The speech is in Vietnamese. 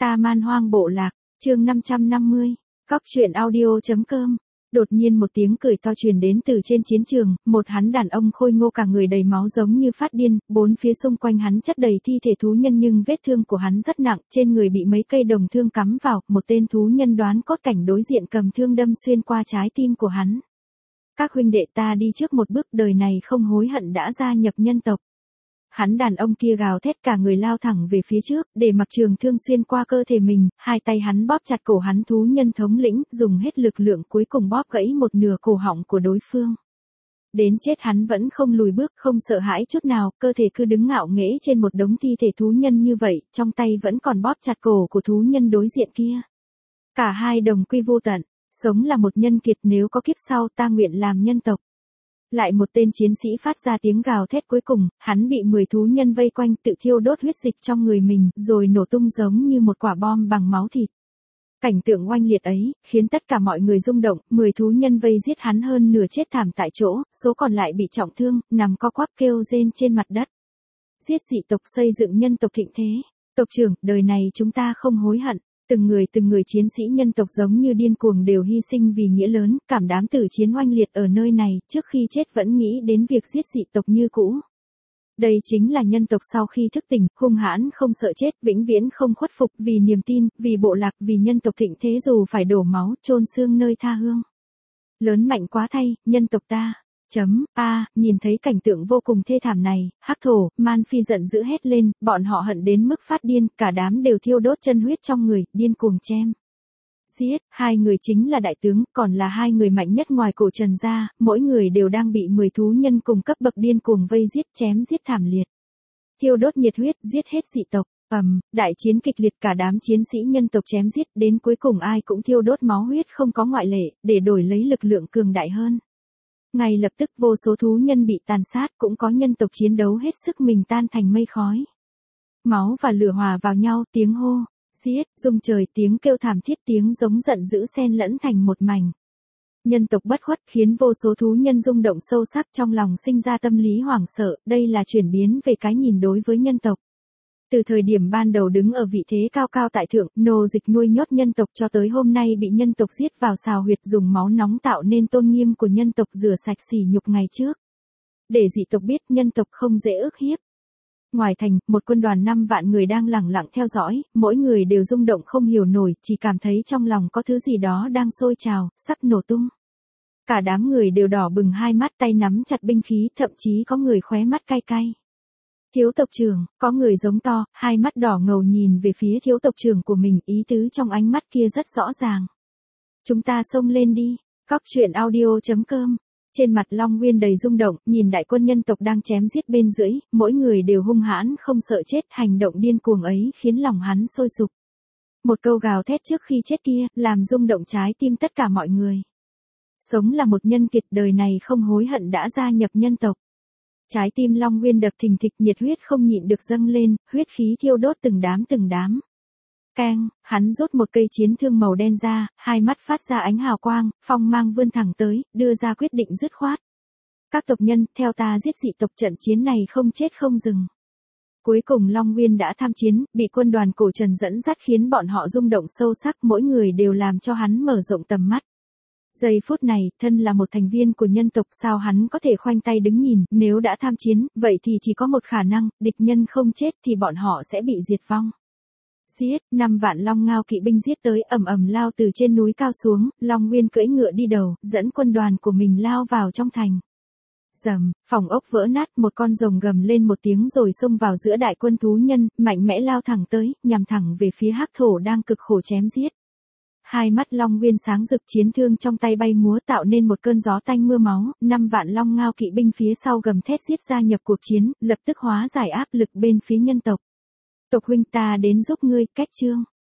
Ta Man Hoang Bộ Lạc, chương 550, Cóc truyện audio.com. Đột nhiên một tiếng cười to truyền đến từ trên chiến trường, một hắn đàn ông khôi ngô cả người đầy máu giống như phát điên, bốn phía xung quanh hắn chất đầy thi thể thú nhân nhưng vết thương của hắn rất nặng, trên người bị mấy cây đồng thương cắm vào, một tên thú nhân đoán cốt cảnh đối diện cầm thương đâm xuyên qua trái tim của hắn. Các huynh đệ ta đi trước một bước, đời này không hối hận đã gia nhập nhân tộc. Hắn đàn ông kia gào thét cả người lao thẳng về phía trước, để mặc trường thương xuyên qua cơ thể mình, hai tay hắn bóp chặt cổ hắn thú nhân thống lĩnh, dùng hết lực lượng cuối cùng bóp gãy một nửa cổ họng của đối phương. Đến chết hắn vẫn không lùi bước, không sợ hãi chút nào, cơ thể cứ đứng ngạo nghễ trên một đống thi thể thú nhân như vậy, trong tay vẫn còn bóp chặt cổ của thú nhân đối diện kia. Cả hai đồng quy vô tận, sống là một nhân kiệt, nếu có kiếp sau ta nguyện làm nhân tộc. Lại một tên chiến sĩ phát ra tiếng gào thét cuối cùng, hắn bị 10 thú nhân vây quanh tự thiêu đốt huyết dịch trong người mình, rồi nổ tung giống như một quả bom bằng máu thịt. Cảnh tượng oanh liệt ấy, khiến tất cả mọi người rung động, 10 thú nhân vây giết hắn hơn nửa chết thảm tại chỗ, số còn lại bị trọng thương, nằm co quắp kêu rên trên mặt đất. Giết dị tộc xây dựng nhân tộc thịnh thế. Tộc trưởng, đời này chúng ta không hối hận. Từng người chiến sĩ nhân tộc giống như điên cuồng đều hy sinh vì nghĩa lớn, cảm đám tử chiến oanh liệt ở nơi này, trước khi chết vẫn nghĩ đến việc giết dị tộc như cũ. Đây chính là nhân tộc sau khi thức tỉnh, hung hãn không sợ chết, vĩnh viễn không khuất phục, vì niềm tin, vì bộ lạc, vì nhân tộc thịnh thế dù phải đổ máu, chôn xương nơi tha hương. Lớn mạnh quá thay, nhân tộc ta. Nhìn thấy cảnh tượng vô cùng thê thảm này, Hắc Thổ, Man Phi giận dữ hét lên, bọn họ hận đến mức phát điên, cả đám đều thiêu đốt chân huyết trong người, điên cuồng chém. Giết, hai người chính là đại tướng, còn là hai người mạnh nhất ngoài cổ Trần ra, mỗi người đều đang bị 10 thú nhân cùng cấp bậc điên cuồng vây giết chém giết thảm liệt. Thiêu đốt nhiệt huyết, giết hết dị tộc. Đại chiến kịch liệt, cả đám chiến sĩ nhân tộc chém giết, đến cuối cùng ai cũng thiêu đốt máu huyết không có ngoại lệ, để đổi lấy lực lượng cường đại hơn. Ngay lập tức vô số thú nhân bị tàn sát, cũng có nhân tộc chiến đấu hết sức mình tan thành mây khói. Máu và lửa hòa vào nhau, tiếng hô, giết, rung trời, tiếng kêu thảm thiết, tiếng giống giận dữ xen lẫn thành một mảnh. Nhân tộc bất khuất khiến vô số thú nhân rung động sâu sắc, trong lòng sinh ra tâm lý hoảng sợ, đây là chuyển biến về cái nhìn đối với nhân tộc. Từ thời điểm ban đầu đứng ở vị thế cao cao tại thượng, nô dịch nuôi nhốt nhân tộc cho tới hôm nay bị nhân tộc giết vào xào huyệt, dùng máu nóng tạo nên tôn nghiêm của nhân tộc, rửa sạch sỉ nhục ngày trước. Để dị tộc biết nhân tộc không dễ ức hiếp. Ngoài thành, một quân đoàn 5 vạn người đang lẳng lặng theo dõi, mỗi người đều rung động không hiểu nổi, chỉ cảm thấy trong lòng có thứ gì đó đang sôi trào, sắp nổ tung. Cả đám người đều đỏ bừng hai mắt, tay nắm chặt binh khí, thậm chí có người khóe mắt cay cay. Thiếu tộc trưởng, có người giống to, hai mắt đỏ ngầu nhìn về phía thiếu tộc trưởng của mình, ý tứ trong ánh mắt kia rất rõ ràng. Chúng ta xông lên đi. Cóc truyện audio.com. Trên mặt Long Nguyên đầy rung động, nhìn đại quân nhân tộc đang chém giết bên dưới, mỗi người đều hung hãn không sợ chết, hành động điên cuồng ấy khiến lòng hắn sôi sục. Một câu gào thét trước khi chết kia, làm rung động trái tim tất cả mọi người. Sống là một nhân kiệt, đời này không hối hận đã gia nhập nhân tộc. Trái tim Long Nguyên đập thình thịch, nhiệt huyết không nhịn được dâng lên, huyết khí thiêu đốt từng đám. Keng, hắn rút một cây chiến thương màu đen ra, hai mắt phát ra ánh hào quang, phong mang vươn thẳng tới, đưa ra quyết định dứt khoát. Các tộc nhân, theo ta giết dị tộc, trận chiến này không chết không dừng. Cuối cùng Long Nguyên đã tham chiến, bị quân đoàn cổ Trần dẫn dắt khiến bọn họ rung động sâu sắc, mỗi người đều làm cho hắn mở rộng tầm mắt. Giây phút này, thân là một thành viên của nhân tộc, sao hắn có thể khoanh tay đứng nhìn, nếu đã tham chiến, vậy thì chỉ có một khả năng, địch nhân không chết thì bọn họ sẽ bị diệt vong. Giết, 5 vạn long ngao kỵ binh giết tới, ầm ầm lao từ trên núi cao xuống, Long Nguyên cưỡi ngựa đi đầu, dẫn quân đoàn của mình lao vào trong thành. Rầm, phòng ốc vỡ nát, một con rồng gầm lên một tiếng rồi xông vào giữa đại quân thú nhân, mạnh mẽ lao thẳng tới, nhằm thẳng về phía Hắc Thổ đang cực khổ chém giết. Hai mắt Long Nguyên sáng rực, chiến thương trong tay bay múa tạo nên một cơn gió tanh mưa máu, 5 vạn long ngao kỵ binh phía sau gầm thét giết gia nhập cuộc chiến, lập tức hóa giải áp lực bên phía nhân tộc. Tộc huynh, ta đến giúp ngươi, cách chương.